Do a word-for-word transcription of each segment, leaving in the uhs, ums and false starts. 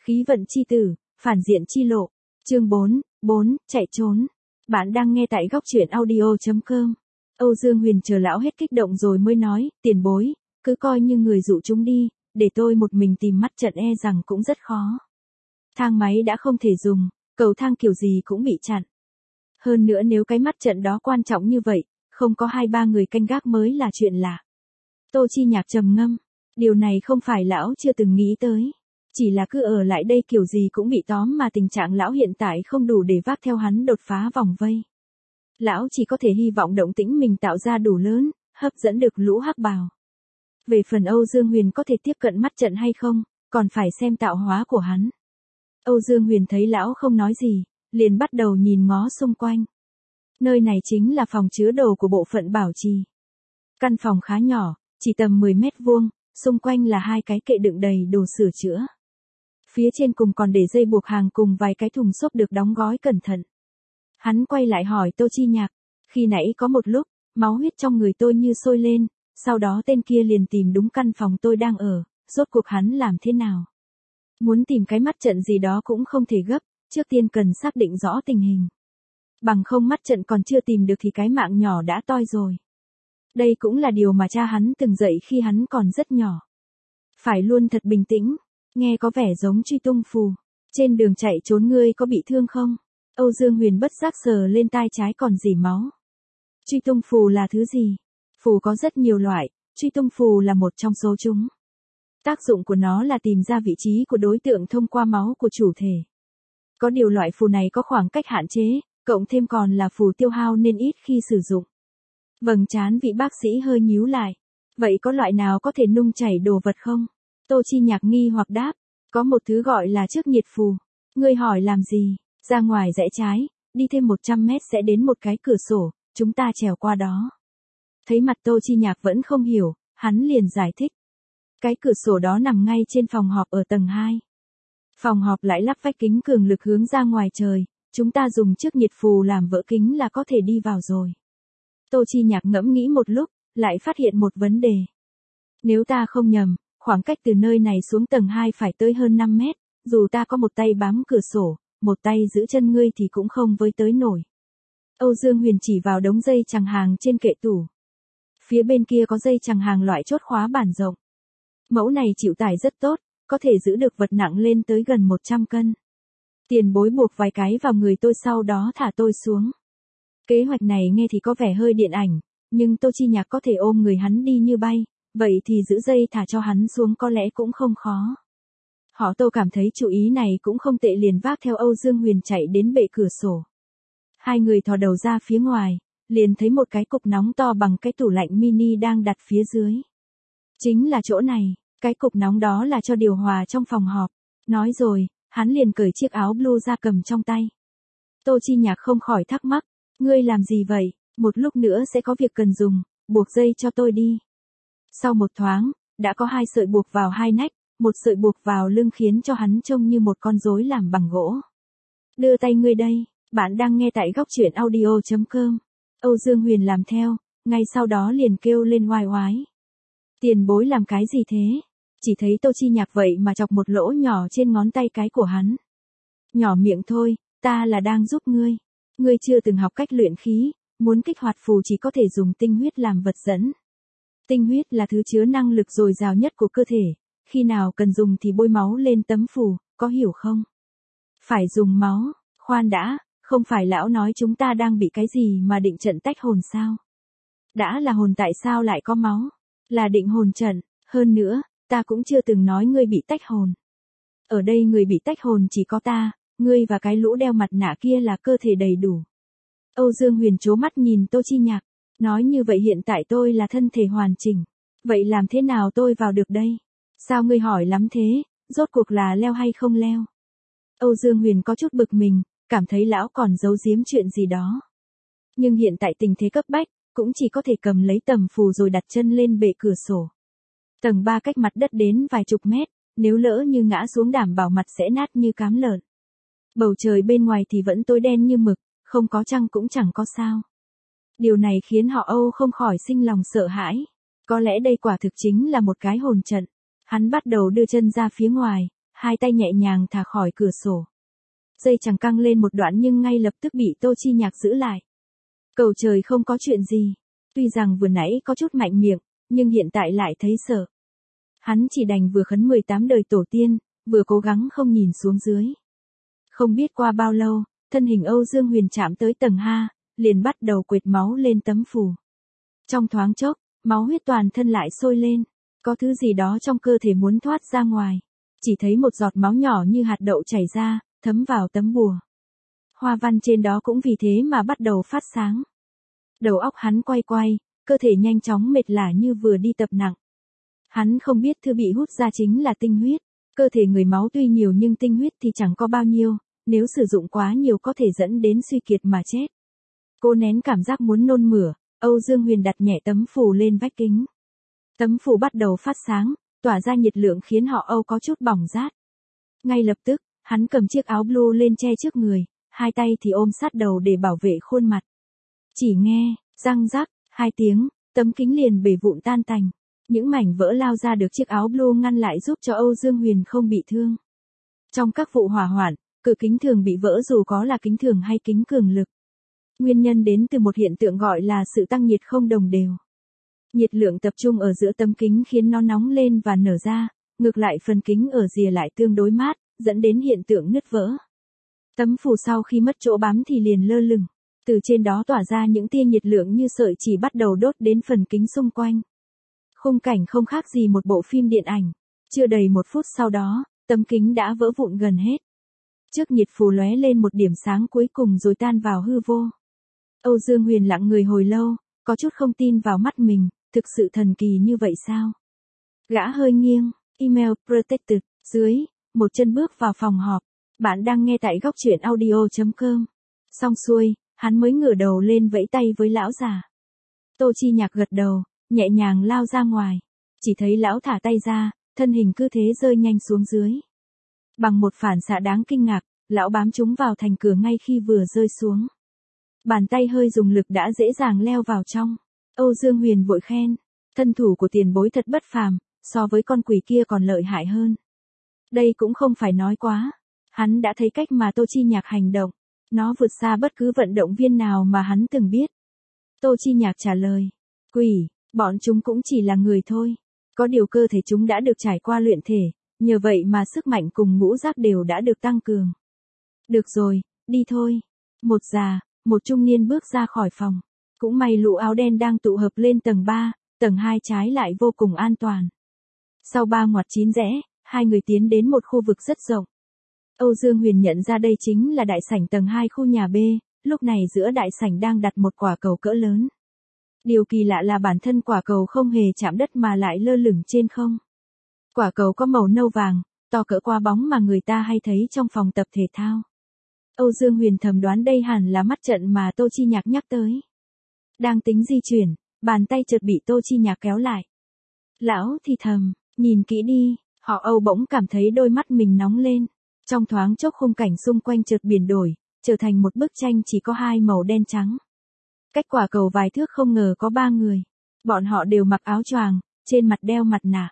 Khí vận chi tử, phản diện chi lộ. Chương bốn, bốn, chạy trốn. Bạn đang nghe tại góc truyện audio chấm com. Âu Dương Huyền chờ lão hết kích động rồi mới nói, tiền bối, cứ coi như người dụ chúng đi, để tôi một mình tìm mắt trận e rằng cũng rất khó. Thang máy đã không thể dùng, cầu thang kiểu gì cũng bị chặn. Hơn nữa nếu cái mắt trận đó quan trọng như vậy, không có hai ba người canh gác mới là chuyện lạ. Tô Chi Nhạc trầm ngâm, điều này không phải lão chưa từng nghĩ tới. Chỉ là cứ ở lại đây kiểu gì cũng bị tóm mà tình trạng lão hiện tại không đủ để vác theo hắn đột phá vòng vây. Lão chỉ có thể hy vọng động tĩnh mình tạo ra đủ lớn, hấp dẫn được lũ hắc bào. Về phần Âu Dương Huyền có thể tiếp cận mắt trận hay không, còn phải xem tạo hóa của hắn. Âu Dương Huyền thấy lão không nói gì, liền bắt đầu nhìn ngó xung quanh. Nơi này chính là phòng chứa đồ của bộ phận bảo trì. Căn phòng khá nhỏ, chỉ tầm mười mét vuông, xung quanh là hai cái kệ đựng đầy đồ sửa chữa. Phía trên cùng còn để dây buộc hàng cùng vài cái thùng xốp được đóng gói cẩn thận. Hắn quay lại hỏi Tô Chi Nhạc, khi nãy có một lúc, máu huyết trong người tôi như sôi lên, sau đó tên kia liền tìm đúng căn phòng tôi đang ở, rốt cuộc hắn làm thế nào? Muốn tìm cái mắt trận gì đó cũng không thể gấp, trước tiên cần xác định rõ tình hình. Bằng không mắt trận còn chưa tìm được thì cái mạng nhỏ đã toi rồi. Đây cũng là điều mà cha hắn từng dạy khi hắn còn rất nhỏ. Phải luôn thật bình tĩnh, nghe có vẻ giống truy tung phù. Trên đường chạy trốn ngươi có bị thương không? Âu Dương Huyền bất giác sờ lên tai trái còn rỉ máu. Truy tung phù là thứ gì? Phù có rất nhiều loại, truy tung phù là một trong số chúng. Tác dụng của nó là tìm ra vị trí của đối tượng thông qua máu của chủ thể. Có điều loại phù này có khoảng cách hạn chế, cộng thêm còn là phù tiêu hao nên ít khi sử dụng. Vầng trán vị bác sĩ hơi nhíu lại. Vậy có loại nào có thể nung chảy đồ vật không? Tô Chi Nhạc nghi hoặc đáp, có một thứ gọi là trước nhiệt phù. Ngươi hỏi làm gì? Ra ngoài rẽ trái, đi thêm một trăm mét sẽ đến một cái cửa sổ, chúng ta trèo qua đó. Thấy mặt Tô Chi Nhạc vẫn không hiểu, hắn liền giải thích. Cái cửa sổ đó nằm ngay trên phòng họp ở tầng hai. Phòng họp lại lắp vách kính cường lực hướng ra ngoài trời, chúng ta dùng trước nhiệt phù làm vỡ kính là có thể đi vào rồi. Tô Chi Nhạc ngẫm nghĩ một lúc, lại phát hiện một vấn đề. Nếu ta không nhầm, khoảng cách từ nơi này xuống tầng hai phải tới hơn năm mét, dù ta có một tay bám cửa sổ, một tay giữ chân ngươi thì cũng không với tới nổi. Âu Dương Huyền chỉ vào đống dây chằng hàng trên kệ tủ. Phía bên kia có dây chằng hàng loại chốt khóa bản rộng. Mẫu này chịu tải rất tốt, có thể giữ được vật nặng lên tới gần một trăm cân. Tiền bối buộc vài cái vào người tôi sau đó thả tôi xuống. Kế hoạch này nghe thì có vẻ hơi điện ảnh, nhưng Tô Chi Nhạc có thể ôm người hắn đi như bay, vậy thì giữ dây thả cho hắn xuống có lẽ cũng không khó. Họ Tô cảm thấy chủ ý này cũng không tệ liền vác theo Âu Dương Huyền chạy đến bệ cửa sổ. Hai người thò đầu ra phía ngoài, liền thấy một cái cục nóng to bằng cái tủ lạnh mini đang đặt phía dưới. Chính là chỗ này, cái cục nóng đó là cho điều hòa trong phòng họp. Nói rồi, hắn liền cởi chiếc áo blue ra cầm trong tay. Tô Chi Nhạc không khỏi thắc mắc, ngươi làm gì vậy, một lúc nữa sẽ có việc cần dùng, buộc dây cho tôi đi. Sau một thoáng, đã có hai sợi buộc vào hai nách, một sợi buộc vào lưng khiến cho hắn trông như một con rối làm bằng gỗ. Đưa tay ngươi đây, bạn đang nghe tại góc truyện audio chấm com. Âu Dương Huyền làm theo, ngay sau đó liền kêu lên oai oái. Tiền bối làm cái gì thế? Chỉ thấy Tô Chi Nhạc vậy mà chọc một lỗ nhỏ trên ngón tay cái của hắn. Nhỏ miệng thôi, ta là đang giúp ngươi. Ngươi chưa từng học cách luyện khí, muốn kích hoạt phù chỉ có thể dùng tinh huyết làm vật dẫn. Tinh huyết là thứ chứa năng lực dồi dào nhất của cơ thể, khi nào cần dùng thì bôi máu lên tấm phù, có hiểu không? Phải dùng máu, khoan đã, không phải lão nói chúng ta đang bị cái gì mà định trận tách hồn sao? Đã là hồn tại sao lại có máu? Là định hồn trận, hơn nữa, ta cũng chưa từng nói ngươi bị tách hồn. Ở đây người bị tách hồn chỉ có ta, ngươi và cái lũ đeo mặt nạ kia là cơ thể đầy đủ. Âu Dương Huyền trố mắt nhìn Tô Chi Nhạc, nói như vậy hiện tại tôi là thân thể hoàn chỉnh. Vậy làm thế nào tôi vào được đây? Sao ngươi hỏi lắm thế, rốt cuộc là leo hay không leo? Âu Dương Huyền có chút bực mình, cảm thấy lão còn giấu giếm chuyện gì đó. Nhưng hiện tại tình thế cấp bách, cũng chỉ có thể cầm lấy tầm phù rồi đặt chân lên bệ cửa sổ. Tầng ba cách mặt đất đến vài chục mét, nếu lỡ như ngã xuống đảm bảo mặt sẽ nát như cám lợn. Bầu trời bên ngoài thì vẫn tối đen như mực, không có trăng cũng chẳng có sao. Điều này khiến họ Âu không khỏi sinh lòng sợ hãi. Có lẽ đây quả thực chính là một cái hồn trận. Hắn bắt đầu đưa chân ra phía ngoài, hai tay nhẹ nhàng thả khỏi cửa sổ. Dây chằng căng lên một đoạn nhưng ngay lập tức bị Tô Chi Nhạc giữ lại. Cầu trời không có chuyện gì. Tuy rằng vừa nãy có chút mạnh miệng, nhưng hiện tại lại thấy sợ. Hắn chỉ đành vừa khấn mười tám đời tổ tiên, vừa cố gắng không nhìn xuống dưới. Không biết qua bao lâu, thân hình Âu Dương Huyền chạm tới tầng hai, liền bắt đầu quệt máu lên tấm phù. Trong thoáng chốc, máu huyết toàn thân lại sôi lên, có thứ gì đó trong cơ thể muốn thoát ra ngoài. Chỉ thấy một giọt máu nhỏ như hạt đậu chảy ra, thấm vào tấm bùa. Hoa văn trên đó cũng vì thế mà bắt đầu phát sáng. Đầu óc hắn quay quay, cơ thể nhanh chóng mệt lả như vừa đi tập nặng. Hắn không biết thứ bị hút ra chính là tinh huyết. Cơ thể người máu tuy nhiều nhưng tinh huyết thì chẳng có bao nhiêu, nếu sử dụng quá nhiều có thể dẫn đến suy kiệt mà chết. Cô nén cảm giác muốn nôn mửa, Âu Dương Huyền đặt nhẹ tấm phù lên vách kính. Tấm phù bắt đầu phát sáng, tỏa ra nhiệt lượng khiến họ Âu có chút bỏng rát. Ngay lập tức, hắn cầm chiếc áo blue lên che trước người, hai tay thì ôm sát đầu để bảo vệ khuôn mặt. Chỉ nghe, răng rắc, hai tiếng, tấm kính liền bể vụn tan tành. Những mảnh vỡ lao ra được chiếc áo blue ngăn lại giúp cho Âu Dương Huyền không bị thương. Trong các vụ hỏa hoạn, cửa kính thường bị vỡ dù có là kính thường hay kính cường lực. Nguyên nhân đến từ một hiện tượng gọi là sự tăng nhiệt không đồng đều. Nhiệt lượng tập trung ở giữa tấm kính khiến nó nóng lên và nở ra, ngược lại phần kính ở rìa lại tương đối mát, dẫn đến hiện tượng nứt vỡ. Tấm phù sau khi mất chỗ bám thì liền lơ lửng, từ trên đó tỏa ra những tia nhiệt lượng như sợi chỉ bắt đầu đốt đến phần kính xung quanh. Khung cảnh không khác gì một bộ phim điện ảnh. Chưa đầy một phút sau đó, tấm kính đã vỡ vụn gần hết. Trước nhiệt phù lóe lên một điểm sáng cuối cùng rồi tan vào hư vô. Âu Dương Huyền lặng người hồi lâu, có chút không tin vào mắt mình, thực sự thần kỳ như vậy sao? Gã hơi nghiêng, email protected, dưới, một chân bước vào phòng họp. Bạn đang nghe tại góc truyện audio chấm com. Xong xuôi, hắn mới ngửa đầu lên vẫy tay với lão già. Tô Chi Nhạc gật đầu, nhẹ nhàng lao ra ngoài. Chỉ thấy lão thả tay ra, thân hình cứ thế rơi nhanh xuống dưới. Bằng một phản xạ đáng kinh ngạc, lão bám trúng vào thành cửa ngay khi vừa rơi xuống. Bàn tay hơi dùng lực đã dễ dàng leo vào trong. Âu Dương Huyền vội khen, thân thủ của tiền bối thật bất phàm, so với con quỷ kia còn lợi hại hơn. Đây cũng không phải nói quá. Hắn đã thấy cách mà Tô Chi Nhạc hành động. Nó vượt xa bất cứ vận động viên nào mà hắn từng biết. Tô Chi Nhạc trả lời, quỷ, bọn chúng cũng chỉ là người thôi. Có điều cơ thể chúng đã được trải qua luyện thể, nhờ vậy mà sức mạnh cùng ngũ giác đều đã được tăng cường. Được rồi, đi thôi. Một già, một trung niên bước ra khỏi phòng. Cũng may lũ áo đen đang tụ hợp lên tầng ba, tầng hai trái lại vô cùng an toàn. Sau ba ngoặt chín rẽ, hai người tiến đến một khu vực rất rộng. Âu Dương Huyền nhận ra đây chính là đại sảnh tầng hai khu nhà B, lúc này giữa đại sảnh đang đặt một quả cầu cỡ lớn. Điều kỳ lạ là bản thân quả cầu không hề chạm đất mà lại lơ lửng trên không. Quả cầu có màu nâu vàng, to cỡ quả bóng mà người ta hay thấy trong phòng tập thể thao. Âu Dương Huyền thầm đoán đây hẳn là mắt trận mà Tô Chi Nhạc nhắc tới. Đang tính di chuyển, bàn tay chợt bị Tô Chi Nhạc kéo lại. Lão thì thầm, nhìn kỹ đi, họ Âu bỗng cảm thấy đôi mắt mình nóng lên. Trong thoáng chốc khung cảnh xung quanh chợt biến đổi, trở thành một bức tranh chỉ có hai màu đen trắng. Cách quả cầu vài thước không ngờ có ba người. Bọn họ đều mặc áo choàng, trên mặt đeo mặt nạ.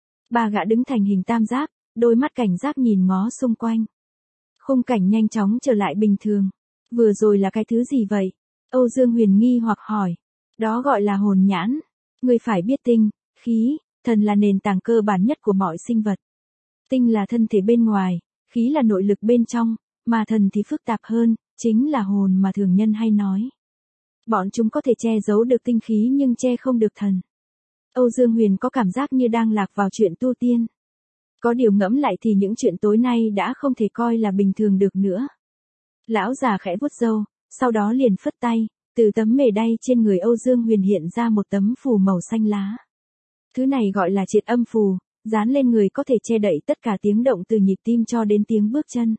Ba gã đứng thành hình tam giác, đôi mắt cảnh giác nhìn ngó xung quanh. Khung cảnh nhanh chóng trở lại bình thường. Vừa rồi là cái thứ gì vậy? Âu Dương Huyền nghi hoặc hỏi. Đó gọi là hồn nhãn. Người phải biết tinh, khí, thần là nền tảng cơ bản nhất của mọi sinh vật. Tinh là thân thể bên ngoài, khí là nội lực bên trong, mà thần thì phức tạp hơn, chính là hồn mà thường nhân hay nói. Bọn chúng có thể che giấu được tinh khí nhưng che không được thần. Âu Dương Huyền có cảm giác như đang lạc vào chuyện tu tiên. Có điều ngẫm lại thì những chuyện tối nay đã không thể coi là bình thường được nữa. Lão già khẽ vuốt râu, sau đó liền phất tay, từ tấm mề đay trên người Âu Dương Huyền hiện ra một tấm phù màu xanh lá. Thứ này gọi là triệt âm phù, dán lên người có thể che đậy tất cả tiếng động từ nhịp tim cho đến tiếng bước chân.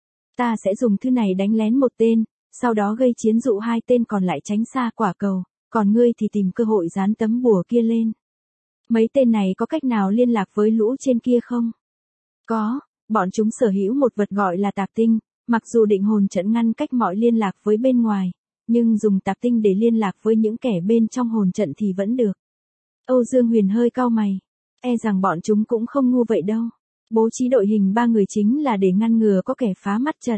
Ta sẽ dùng thứ này đánh lén một tên, sau đó gây chiến dụ hai tên còn lại tránh xa quả cầu, còn ngươi thì tìm cơ hội dán tấm bùa kia lên. Mấy tên này có cách nào liên lạc với lũ trên kia không? Có, bọn chúng sở hữu một vật gọi là tạp tinh, mặc dù định hồn trận ngăn cách mọi liên lạc với bên ngoài, nhưng dùng tạp tinh để liên lạc với những kẻ bên trong hồn trận thì vẫn được. Âu Dương Huyền hơi cau mày, e rằng bọn chúng cũng không ngu vậy đâu. Bố trí đội hình ba người chính là để ngăn ngừa có kẻ phá mắt trận.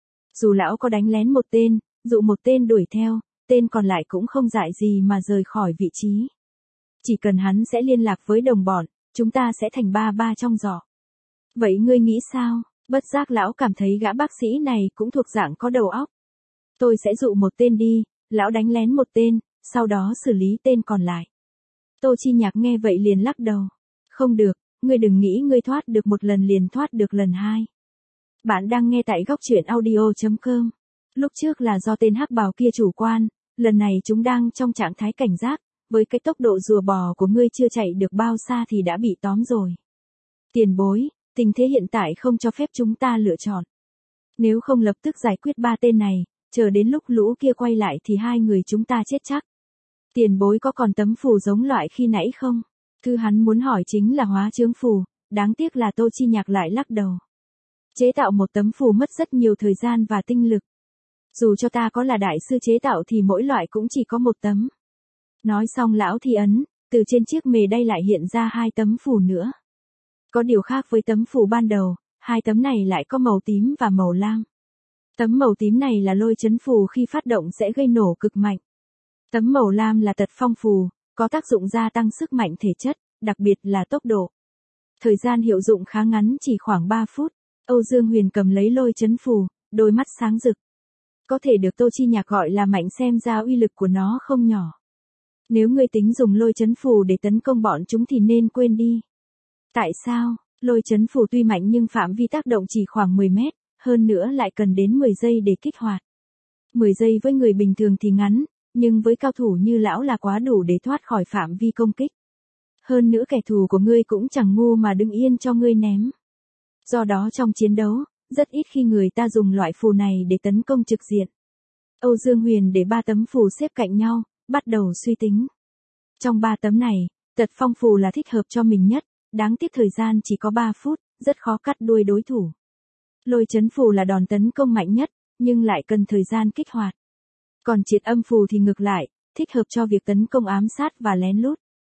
Dù lão có đánh lén một tên, dụ một tên đuổi theo, tên còn lại cũng không dại gì mà rời khỏi vị trí. Chỉ cần hắn sẽ liên lạc với đồng bọn, chúng ta sẽ thành ba ba trong giỏ. Vậy ngươi nghĩ sao? Bất giác lão cảm thấy gã bác sĩ này cũng thuộc dạng có đầu óc. Tôi sẽ dụ một tên đi, lão đánh lén một tên, sau đó xử lý tên còn lại. Tô Chi Nhạc nghe vậy liền lắc đầu. Không được, ngươi đừng nghĩ ngươi thoát được một lần liền thoát được lần hai. Bạn đang nghe tại góc truyện audio chấm com. Lúc trước là do tên hắc bào kia chủ quan, lần này chúng đang trong trạng thái cảnh giác, với cái tốc độ rùa bò của ngươi chưa chạy được bao xa thì đã bị tóm rồi. Tiền bối, tình thế hiện tại không cho phép chúng ta lựa chọn. Nếu không lập tức giải quyết ba tên này, chờ đến lúc lũ kia quay lại thì hai người chúng ta chết chắc. Tiền bối có còn tấm phù giống loại khi nãy không? Thứ hắn muốn hỏi chính là hóa chướng phù, đáng tiếc là Tô Chi Nhạc lại lắc đầu. Chế tạo một tấm phù mất rất nhiều thời gian và tinh lực. Dù cho ta có là đại sư chế tạo thì mỗi loại cũng chỉ có một tấm. Nói xong lão thi ấn, từ trên chiếc mề đay lại hiện ra hai tấm phù nữa. Có điều khác với tấm phù ban đầu, hai tấm này lại có màu tím và màu lam. Tấm màu tím này là lôi chấn phù khi phát động sẽ gây nổ cực mạnh. Tấm màu lam là tật phong phù, có tác dụng gia tăng sức mạnh thể chất, đặc biệt là tốc độ. Thời gian hiệu dụng khá ngắn chỉ khoảng ba phút. Âu Dương Huyền cầm lấy lôi chấn phù, đôi mắt sáng rực. Có thể được Tô Chi Nhạc gọi là mạnh xem ra uy lực của nó không nhỏ. Nếu ngươi tính dùng lôi chấn phù để tấn công bọn chúng thì nên quên đi. Tại sao? Lôi chấn phù tuy mạnh nhưng phạm vi tác động chỉ khoảng mười mét, hơn nữa lại cần đến mười giây để kích hoạt. mười giây với người bình thường thì ngắn, nhưng với cao thủ như lão là quá đủ để thoát khỏi phạm vi công kích. Hơn nữa kẻ thù của ngươi cũng chẳng ngu mà đứng yên cho ngươi ném. Do đó trong chiến đấu, rất ít khi người ta dùng loại phù này để tấn công trực diện. Âu Dương Huyền để ba tấm phù xếp cạnh nhau, bắt đầu suy tính. Trong ba tấm này, tật phong phù là thích hợp cho mình nhất, đáng tiếc thời gian chỉ có ba phút, rất khó cắt đuôi đối thủ. Lôi chấn phù là đòn tấn công mạnh nhất, nhưng lại cần thời gian kích hoạt. Còn triệt âm phù thì ngược lại, thích hợp cho việc tấn công ám sát và lén lút.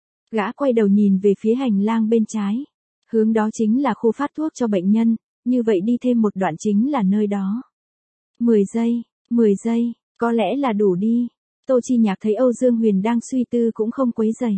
Gã quay đầu nhìn về phía hành lang bên trái. Hướng đó chính là khu phát thuốc cho bệnh nhân, như vậy đi thêm một đoạn chính là nơi đó. mười giây, mười giây, có lẽ là đủ đi. Tô Chi Nhạc thấy Âu Dương Huyền đang suy tư cũng không quấy rầy.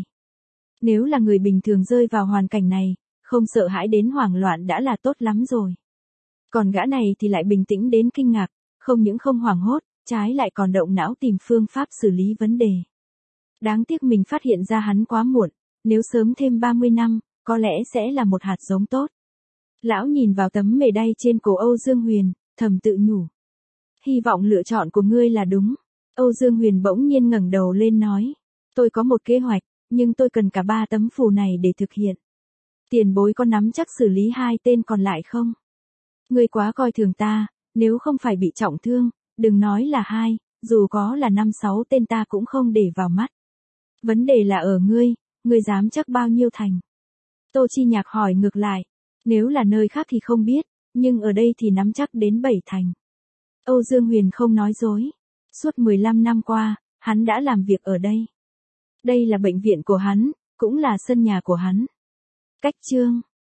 Nếu là người bình thường rơi vào hoàn cảnh này, không sợ hãi đến hoảng loạn đã là tốt lắm rồi. Còn gã này thì lại bình tĩnh đến kinh ngạc, không những không hoảng hốt, trái lại còn động não tìm phương pháp xử lý vấn đề. Đáng tiếc mình phát hiện ra hắn quá muộn, nếu sớm thêm ba mươi năm, có lẽ sẽ là một hạt giống tốt. Lão nhìn vào tấm mề đay trên cổ Âu Dương Huyền, thầm tự nhủ. Hy vọng lựa chọn của ngươi là đúng. Âu Dương Huyền bỗng nhiên ngẩng đầu lên nói. Tôi có một kế hoạch, nhưng tôi cần cả ba tấm phù này để thực hiện. Tiền bối có nắm chắc xử lý hai tên còn lại không? Ngươi quá coi thường ta, nếu không phải bị trọng thương, đừng nói là hai, dù có là năm sáu tên ta cũng không để vào mắt. Vấn đề là ở ngươi, ngươi dám chắc bao nhiêu thành? Tô Chi Nhạc hỏi ngược lại. Nếu là nơi khác thì không biết, nhưng ở đây thì nắm chắc đến bảy thành. Âu Dương Huyền không nói dối. Suốt mười lăm năm qua, hắn đã làm việc ở đây. Đây là bệnh viện của hắn, cũng là sân nhà của hắn. Cách chương